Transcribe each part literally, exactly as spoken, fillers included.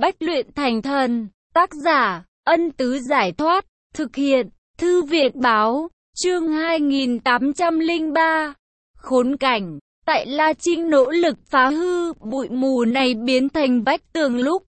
Bách luyện thành thần. Tác giả, Ân Tứ Giải Thoát. Thực hiện, Thư Việt Báo. Chương hai nghìn tám trăm lẻ ba. Khốn cảnh. Tại La Trinh nỗ lực phá hư bụi mù này biến thành vách tường lúc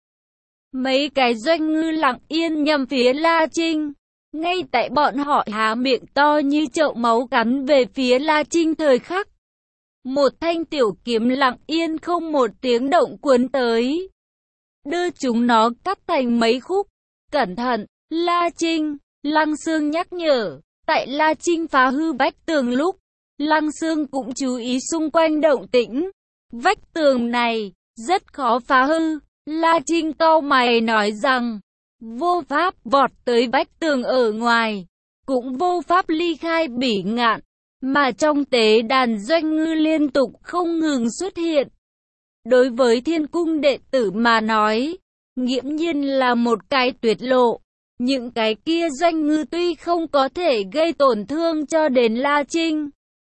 mấy cái doanh ngư lặng yên nhằm phía La Trinh. Ngay tại bọn họ há miệng to như chậu máu cắn về phía La Trinh thời khắc, một thanh tiểu kiếm lặng yên không một tiếng động cuốn tới, đưa chúng nó cắt thành mấy khúc. Cẩn thận, La Trinh, Lăng Xương nhắc nhở. Tại La Trinh phá hư vách tường lúc, Lăng Xương cũng chú ý xung quanh động tĩnh. Vách tường này rất khó phá hư. La Trinh cau mày nói rằng, vô pháp vọt tới vách tường ở ngoài, cũng vô pháp ly khai Bỉ Ngạn, mà trong tế đàn doanh ngư liên tục không ngừng xuất hiện. Đối với Thiên Cung đệ tử mà nói, nghiễm nhiên là một cái tuyệt lộ. Những cái kia doanh ngư tuy không có thể gây tổn thương cho đến La Trinh,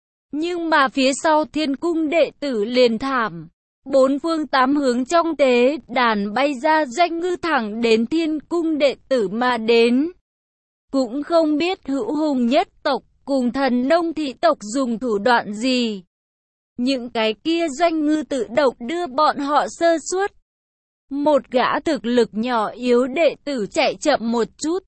nhưng mà phía sau Thiên Cung đệ tử liền thảm. Bốn phương tám hướng trong tế đàn bay ra doanh ngư thẳng đến Thiên Cung đệ tử mà đến. Cũng không biết Hữu Hùng nhất tộc cùng Thần Nông thị tộc dùng thủ đoạn gì, những cái kia doanh ngư tự động đưa bọn họ sơ suất. Một gã thực lực nhỏ yếu đệ tử chạy chậm một chút,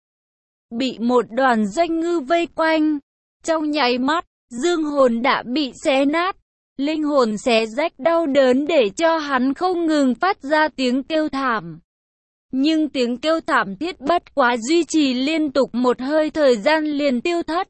bị một đoàn doanh ngư vây quanh. Trong nháy mắt, dương hồn đã bị xé nát, linh hồn xé rách đau đớn để cho hắn không ngừng phát ra tiếng kêu thảm. Nhưng tiếng kêu thảm thiết bất quá duy trì liên tục một hơi thời gian liền tiêu thất.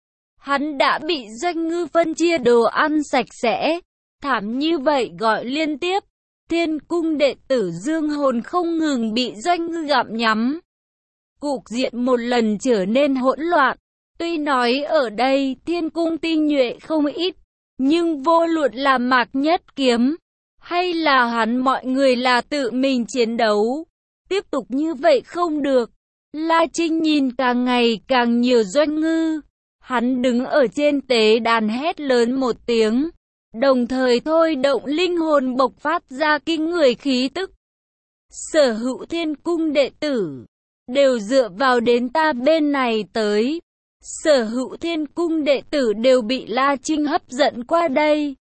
Hắn đã bị doanh ngư phân chia đồ ăn sạch sẽ. Thảm như vậy gọi liên tiếp. Thiên Cung đệ tử dương hồn không ngừng bị doanh ngư gặm nhắm. Cục diện một lần trở nên hỗn loạn. Tuy nói ở đây Thiên Cung tinh nhuệ không ít, nhưng vô luận là Mạc Nhất Kiếm, hay là hắn mọi người là tự mình chiến đấu. Tiếp tục như vậy không được. La Trinh nhìn càng ngày càng nhiều doanh ngư. Hắn đứng ở trên tế đàn hét lớn một tiếng, đồng thời thôi động linh hồn bộc phát ra kinh người khí tức. Sở hữu Thiên Cung đệ tử đều dựa vào đến ta bên này tới. Sở hữu Thiên Cung đệ tử đều bị La Trinh hấp dẫn qua đây.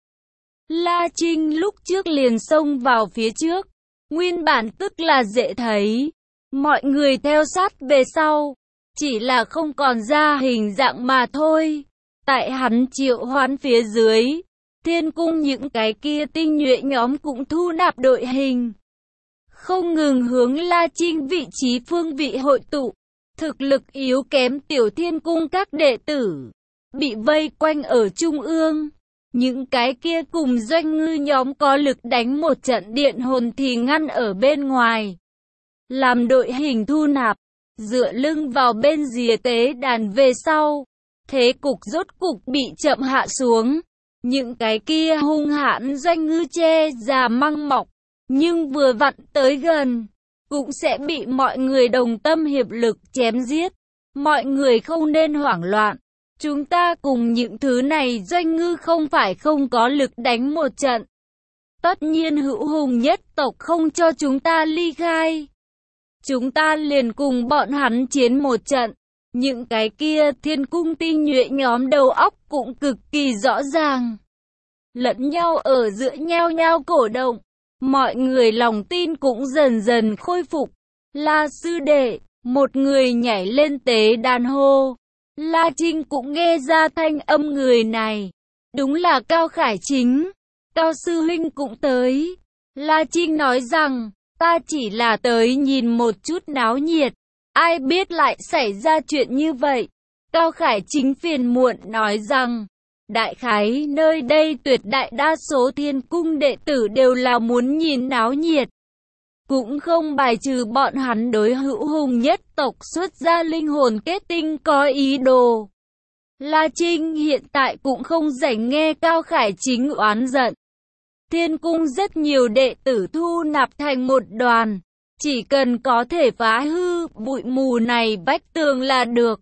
La Trinh lúc trước liền xông vào phía trước, nguyên bản tức là dễ thấy. Mọi người theo sát về sau, chỉ là không còn ra hình dạng mà thôi. Tại hắn triệu hoán phía dưới, Thiên Cung những cái kia tinh nhuệ nhóm cũng thu nạp đội hình, không ngừng hướng La Trinh vị trí phương vị hội tụ. Thực lực yếu kém tiểu Thiên Cung các đệ tử bị vây quanh ở trung ương. Những cái kia cùng doanh ngư nhóm có lực đánh một trận điện hồn thì ngăn ở bên ngoài, làm đội hình thu nạp, dựa lưng vào bên rìa tế đàn về sau. Thế cục rốt cục bị chậm hạ xuống. Những cái kia hung hãn doanh ngư che già măng mọc, nhưng vừa vặn tới gần, cũng sẽ bị mọi người đồng tâm hiệp lực chém giết. Mọi người không nên hoảng loạn. Chúng ta cùng những thứ này doanh ngư không phải không có lực đánh một trận. Tất nhiên Hữu Hùng nhất tộc không cho chúng ta ly khai. Chúng ta liền cùng bọn hắn chiến một trận. Những cái kia Thiên Cung tinh nhuệ nhóm đầu óc cũng cực kỳ rõ ràng. Lẫn nhau ở giữa nhau nhau cổ động. Mọi người lòng tin cũng dần dần khôi phục. La sư đệ, một người nhảy lên tế đàn hô. La Trinh cũng nghe ra thanh âm người này. Đúng là Cao Khải Chính. Cao sư huynh cũng tới. La Trinh nói rằng, ta chỉ là tới nhìn một chút náo nhiệt. Ai biết lại xảy ra chuyện như vậy. Cao Khải Chính phiền muộn nói rằng, đại khái nơi đây tuyệt đại đa số Thiên Cung đệ tử đều là muốn nhìn náo nhiệt. Cũng không bài trừ bọn hắn đối Hữu Hùng nhất tộc xuất ra linh hồn kết tinh có ý đồ. La Trinh hiện tại cũng không rảnh nghe Cao Khải Chính oán giận. Thiên Cung rất nhiều đệ tử thu nạp thành một đoàn, chỉ cần có thể phá hư bụi mù này vách tường là được.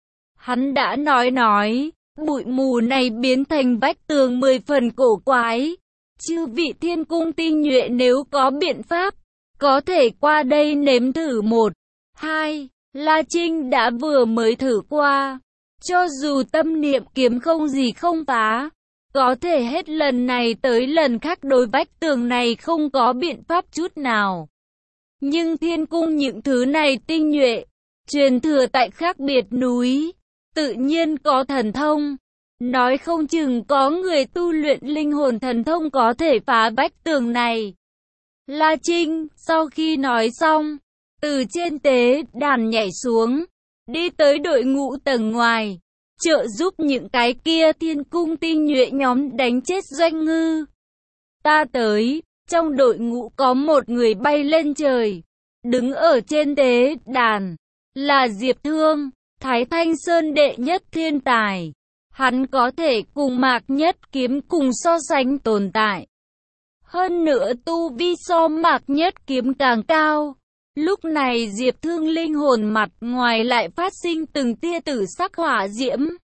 Hắn đã nói nói, bụi mù này biến thành vách tường mười phần cổ quái. Chư vị Thiên Cung tinh nhuệ nếu có biện pháp, có thể qua đây nếm thử một, hai. La Trinh đã vừa mới thử qua. Cho dù tâm niệm kiếm không gì không phá, có thể hết lần này tới lần khác đối vách tường này không có biện pháp chút nào. Nhưng thiên cung những thứ này tinh nhuệ, truyền thừa tại khác biệt núi, tự nhiên có thần thông. Nói không chừng có người tu luyện linh hồn thần thông có thể phá vách tường này. La Trinh, sau khi nói xong, từ trên tế đàn nhảy xuống, đi tới đội ngũ tầng ngoài, trợ giúp những cái kia thiên cung tinh nhuệ nhóm đánh chết doanh ngư. Ta tới, trong đội ngũ có một người bay lên trời, đứng ở trên tế đàn, là Diệp Thương, Thái Thanh Sơn đệ nhất thiên tài. Hắn có thể cùng Mạc Nhất Kiếm cùng so sánh tồn tại. Hơn nữa tu vi so Mạc Nhất Kiếm càng cao. Lúc này Diệp Thương linh hồn mặt ngoài lại phát sinh từng tia tử sắc hỏa diễm.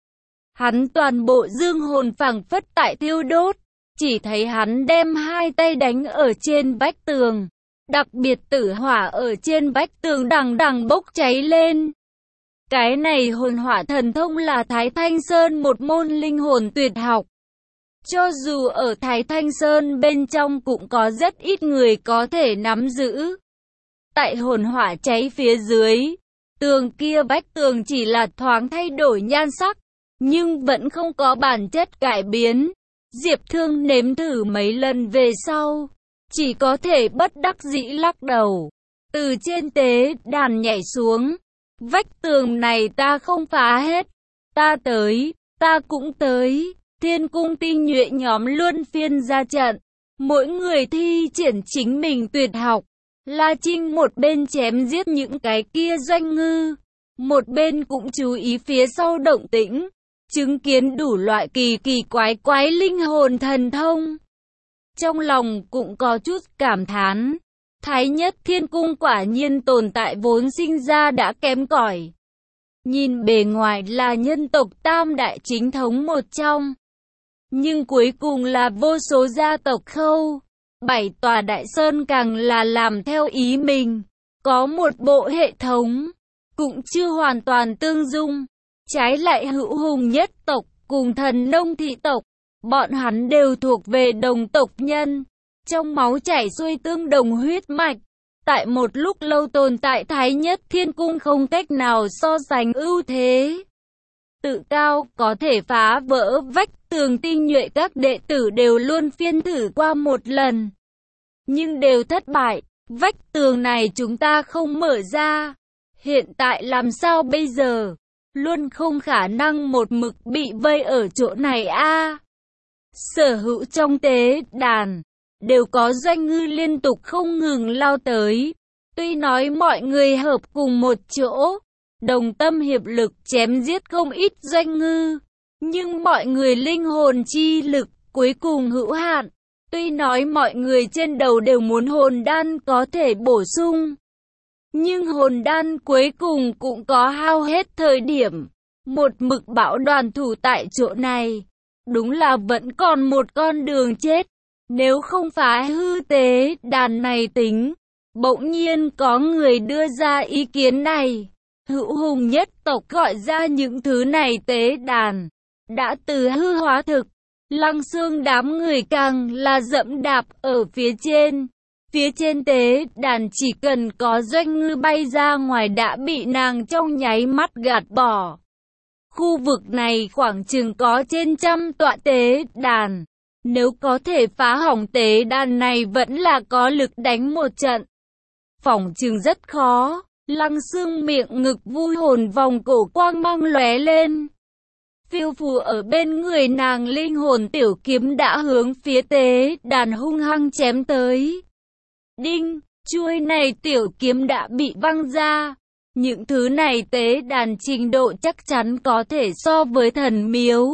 Hắn toàn bộ dương hồn phảng phất tại thiêu đốt. Chỉ thấy hắn đem hai tay đánh ở trên vách tường. Đặc biệt tử hỏa ở trên vách tường đằng đằng bốc cháy lên. Cái này hồn hỏa thần thông là Thái Thanh Sơn một môn linh hồn tuyệt học. Cho dù ở Thái Thanh Sơn bên trong cũng có rất ít người có thể nắm giữ. Tại hồn hỏa cháy phía dưới, tường kia vách tường chỉ là thoáng thay đổi nhan sắc, nhưng vẫn không có bản chất cải biến. Diệp Thương nếm thử mấy lần về sau, chỉ có thể bất đắc dĩ lắc đầu. Từ trên tế đàn nhảy xuống, vách tường này ta không phá hết. Ta tới, ta cũng tới. Thiên cung tinh nhuệ nhóm luân phiên ra trận, mỗi người thi triển chính mình tuyệt học. La Trinh một bên chém giết những cái kia doanh ngư, một bên cũng chú ý phía sau động tĩnh, chứng kiến đủ loại kỳ kỳ quái quái linh hồn thần thông. Trong lòng cũng có chút cảm thán, Thái Nhất Thiên Cung quả nhiên tồn tại vốn sinh ra đã kém cỏi. Nhìn bề ngoài là nhân tộc tam đại chính thống một trong, nhưng cuối cùng là vô số gia tộc khâu. Bảy tòa đại sơn càng là làm theo ý mình, có một bộ hệ thống, cũng chưa hoàn toàn tương dung. Trái lại Hữu Hùng nhất tộc cùng Thần Nông thị tộc, bọn hắn đều thuộc về đồng tộc nhân, trong máu chảy xuôi tương đồng huyết mạch. Tại một lúc lâu tồn tại Thái Nhất Thiên Cung không cách nào so sánh ưu thế. Tự cao có thể phá vỡ vách tường tinh nhuệ các đệ tử đều luôn phiên thử qua một lần, nhưng đều thất bại. Vách tường này chúng ta không mở ra, hiện tại làm sao bây giờ? Luôn không khả năng một mực bị vây ở chỗ này a. À, sở hữu trong tế đàn đều có doanh ngư liên tục không ngừng lao tới. Tuy nói mọi người hợp cùng một chỗ, đồng tâm hiệp lực chém giết không ít doanh ngư, nhưng mọi người linh hồn chi lực cuối cùng hữu hạn. Tuy nói mọi người trên đầu đều muốn hồn đan có thể bổ sung, nhưng hồn đan cuối cùng cũng có hao hết thời điểm. Một mực bảo đoàn thủ tại chỗ này, đúng là vẫn còn một con đường chết. Nếu không phá hư tế đàn này tính. Bỗng nhiên có người đưa ra ý kiến này. Hữu Hùng nhất tộc gọi ra những thứ này tế đàn đã từ hư hóa thực. Lăng Xương đám người càng là dẫm đạp ở phía trên. Phía trên tế đàn chỉ cần có doanh ngư bay ra ngoài đã bị nàng trong nháy mắt gạt bỏ. Khu vực này khoảng chừng có trên trăm tọa tế đàn. Nếu có thể phá hỏng tế đàn này vẫn là có lực đánh một trận. Phỏng chừng rất khó. Lăng Xương miệng ngực vui hồn vòng cổ quang mang lóe lên. Phiêu phù ở bên người nàng linh hồn tiểu kiếm đã hướng phía tế đàn hung hăng chém tới. Đinh, chuôi này tiểu kiếm đã bị văng ra. Những thứ này tế đàn trình độ chắc chắn có thể so với thần miếu.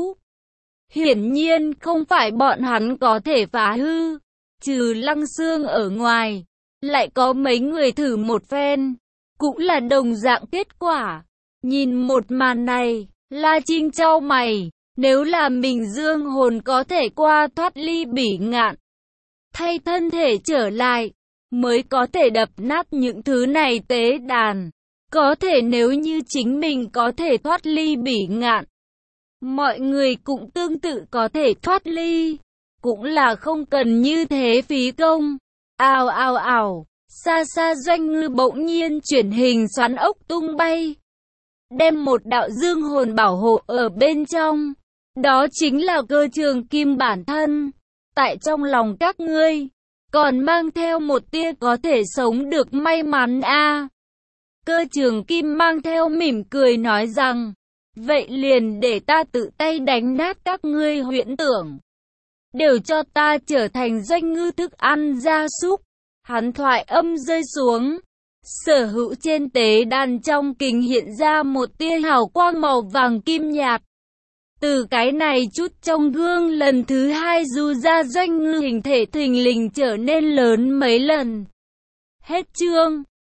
Hiển nhiên không phải bọn hắn có thể phá hư. Trừ Lăng Xương ở ngoài, lại có mấy người thử một phen, cũng là đồng dạng kết quả. Nhìn một màn này, La Trinh chau mày, nếu là mình dương hồn có thể qua thoát ly bỉ ngạn, thay thân thể trở lại, mới có thể đập nát những thứ này tế đàn. Có thể nếu như chính mình có thể thoát ly bỉ ngạn, mọi người cũng tương tự có thể thoát ly. Cũng là không cần như thế phí công. Ào ào ào, xa xa Doanh Ngư bỗng nhiên chuyển hình xoắn ốc tung bay, đem một đạo dương hồn bảo hộ ở bên trong. Đó chính là Cơ Trường Kim bản thân. Tại trong lòng các ngươi, còn mang theo một tia có thể sống được may mắn a. À. Cơ Trường Kim mang theo mỉm cười nói rằng, vậy liền để ta tự tay đánh nát các ngươi huyễn tưởng, đều cho ta trở thành Doanh Ngư thức ăn gia súc. Hắn thoại âm rơi xuống, sở hữu trên tế đàn trong kình hiện ra một tia hào quang màu vàng kim nhạt. Từ cái này chút trong gương lần thứ hai du ra Doanh Ngư hình thể thình lình trở nên lớn mấy lần. Hết chương.